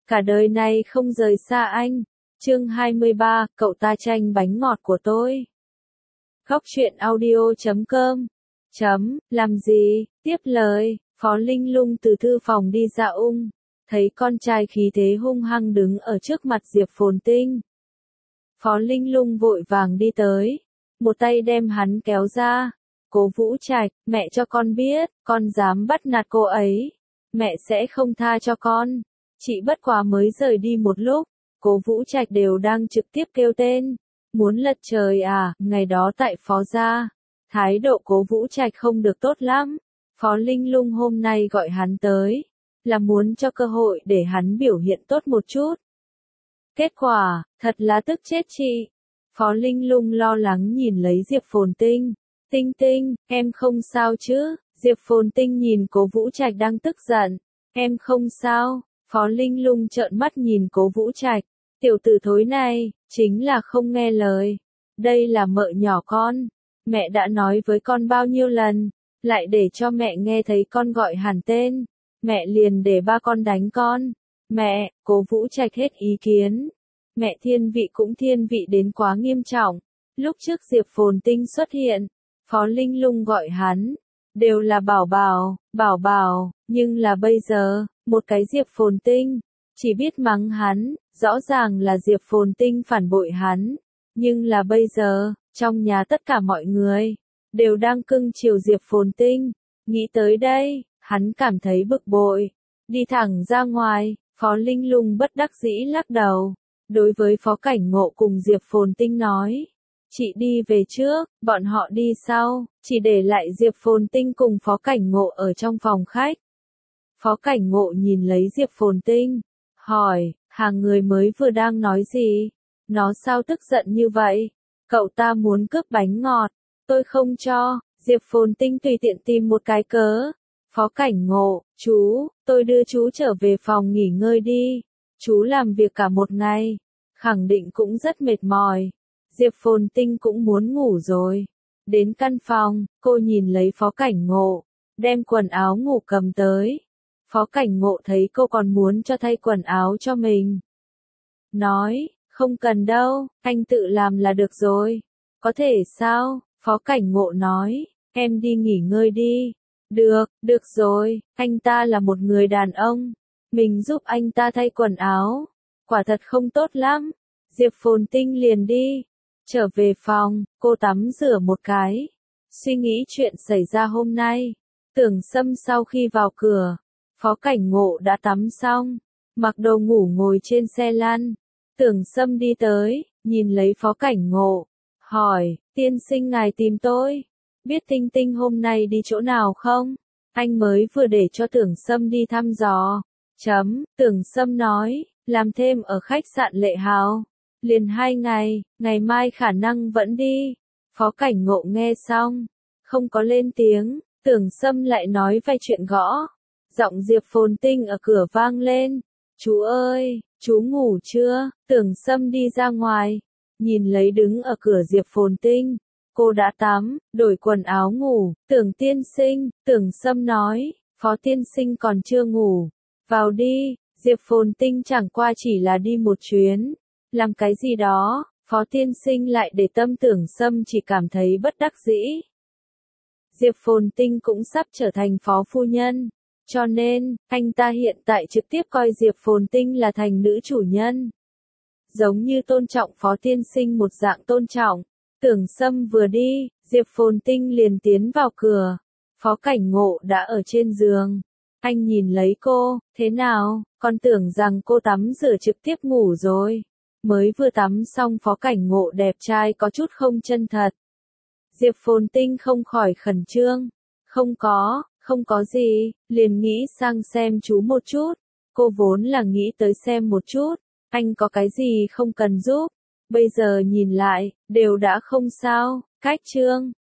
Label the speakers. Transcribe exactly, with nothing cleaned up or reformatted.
Speaker 1: cả đời này không rời xa anh. Chương hai mươi ba, cậu ta tranh bánh ngọt của tôi. Góc truyện audio chấm com. Chấm, làm gì, tiếp lời, Phó Linh Lung từ thư phòng đi ra ung, thấy con trai khí thế hung hăng đứng ở trước mặt Diệp Phồn Tinh. Phó Linh Lung vội vàng đi tới, một tay đem hắn kéo ra. Cố Vũ Trạch, mẹ cho con biết, con dám bắt nạt cô ấy, mẹ sẽ không tha cho con. Chị bất quá mới rời đi một lúc, Cố Vũ Trạch đều đang trực tiếp kêu tên, muốn lật trời à, ngày đó tại Phó gia, thái độ Cố Vũ Trạch không được tốt lắm. Phó Linh Lung hôm nay gọi hắn tới, là muốn cho cơ hội để hắn biểu hiện tốt một chút. Kết quả, thật là tức chết chị. Phó Linh Lung lo lắng nhìn lấy Diệp Phồn Tinh. Tinh Tinh, em không sao chứ? Diệp Phồn Tinh nhìn Cố Vũ Trạch đang tức giận. Em không sao. Phó Linh Lung trợn mắt nhìn Cố Vũ Trạch. Tiểu tử thối này, chính là không nghe lời. Đây là mợ nhỏ con. Mẹ đã nói với con bao nhiêu lần, lại để cho mẹ nghe thấy con gọi hẳn tên. Mẹ liền để ba con đánh con. Mẹ, Cố Vũ Trạch hết ý kiến. Mẹ thiên vị cũng thiên vị đến quá nghiêm trọng. Lúc trước Diệp Phồn Tinh xuất hiện, Phó Linh Lung gọi hắn, đều là bảo bảo, bảo bảo, nhưng là bây giờ, một cái Diệp Phồn Tinh, chỉ biết mắng hắn, rõ ràng là Diệp Phồn Tinh phản bội hắn, nhưng là bây giờ, trong nhà tất cả mọi người, đều đang cưng chiều Diệp Phồn Tinh, nghĩ tới đây, hắn cảm thấy bực bội, đi thẳng ra ngoài, Phó Linh Lung bất đắc dĩ lắc đầu, đối với Phó Cảnh Ngộ cùng Diệp Phồn Tinh nói. Chị đi về trước, bọn họ đi sau, chỉ để lại Diệp Phồn Tinh cùng Phó Cảnh Ngộ ở trong phòng khách. Phó Cảnh Ngộ nhìn lấy Diệp Phồn Tinh, hỏi, hàng người mới vừa đang nói gì? Nó sao tức giận như vậy? Cậu ta muốn cướp bánh ngọt, tôi không cho. Diệp Phồn Tinh tùy tiện tìm một cái cớ. Phó Cảnh Ngộ, chú, tôi đưa chú trở về phòng nghỉ ngơi đi. Chú làm việc cả một ngày, khẳng định cũng rất mệt mỏi. Diệp Phồn Tinh cũng muốn ngủ rồi. Đến căn phòng, cô nhìn lấy Phó Cảnh Ngộ, đem quần áo ngủ cầm tới. Phó Cảnh Ngộ thấy cô còn muốn cho thay quần áo cho mình. Nói, không cần đâu, anh tự làm là được rồi. Có thể sao? Phó Cảnh Ngộ nói, em đi nghỉ ngơi đi. Được, được rồi, anh ta là một người đàn ông. Mình giúp anh ta thay quần áo. Quả thật không tốt lắm. Diệp Phồn Tinh liền đi. Trở về phòng, cô tắm rửa một cái. Suy nghĩ chuyện xảy ra hôm nay. Tưởng Sâm sau khi vào cửa, Phó Cảnh Ngộ đã tắm xong, mặc đồ ngủ ngồi trên xe lăn. Tưởng Sâm đi tới, nhìn lấy Phó Cảnh Ngộ, hỏi, tiên sinh ngài tìm tôi, biết Tinh Tinh hôm nay đi chỗ nào không? Anh mới vừa để cho Tưởng Sâm đi thăm dò. Chấm, Tưởng Sâm nói, làm thêm ở khách sạn Lệ Hào. Liền hai ngày, ngày mai khả năng vẫn đi. Phó Cảnh Ngộ nghe xong, không có lên tiếng, Tưởng Sâm lại nói vài chuyện gõ. Giọng Diệp Phồn Tinh ở cửa vang lên. Chú ơi, chú ngủ chưa? Tưởng Sâm đi ra ngoài, nhìn lấy đứng ở cửa Diệp Phồn Tinh. Cô đã tắm, đổi quần áo ngủ. Tưởng tiên sinh, Tưởng Sâm nói, Phó tiên sinh còn chưa ngủ. Vào đi, Diệp Phồn Tinh chẳng qua chỉ là đi một chuyến. Làm cái gì đó, Phó tiên sinh lại để tâm Tưởng Sâm chỉ cảm thấy bất đắc dĩ. Diệp Phồn Tinh cũng sắp trở thành phó phu nhân, cho nên, anh ta hiện tại trực tiếp coi Diệp Phồn Tinh là thành nữ chủ nhân. Giống như tôn trọng Phó tiên sinh một dạng tôn trọng. Tưởng Sâm vừa đi, Diệp Phồn Tinh liền tiến vào cửa. Phó Cảnh Ngộ đã ở trên giường. Anh nhìn lấy cô, thế nào, con tưởng rằng cô tắm rửa trực tiếp ngủ rồi. Mới vừa tắm xong Phó Cảnh Ngộ đẹp trai có chút không chân thật. Diệp Phồn Tinh không khỏi khẩn trương. Không có, không có gì, liền nghĩ sang xem chú một chút. Cô vốn là nghĩ tới xem một chút, anh có cái gì không cần giúp. Bây giờ nhìn lại, đều đã không sao. Cách chương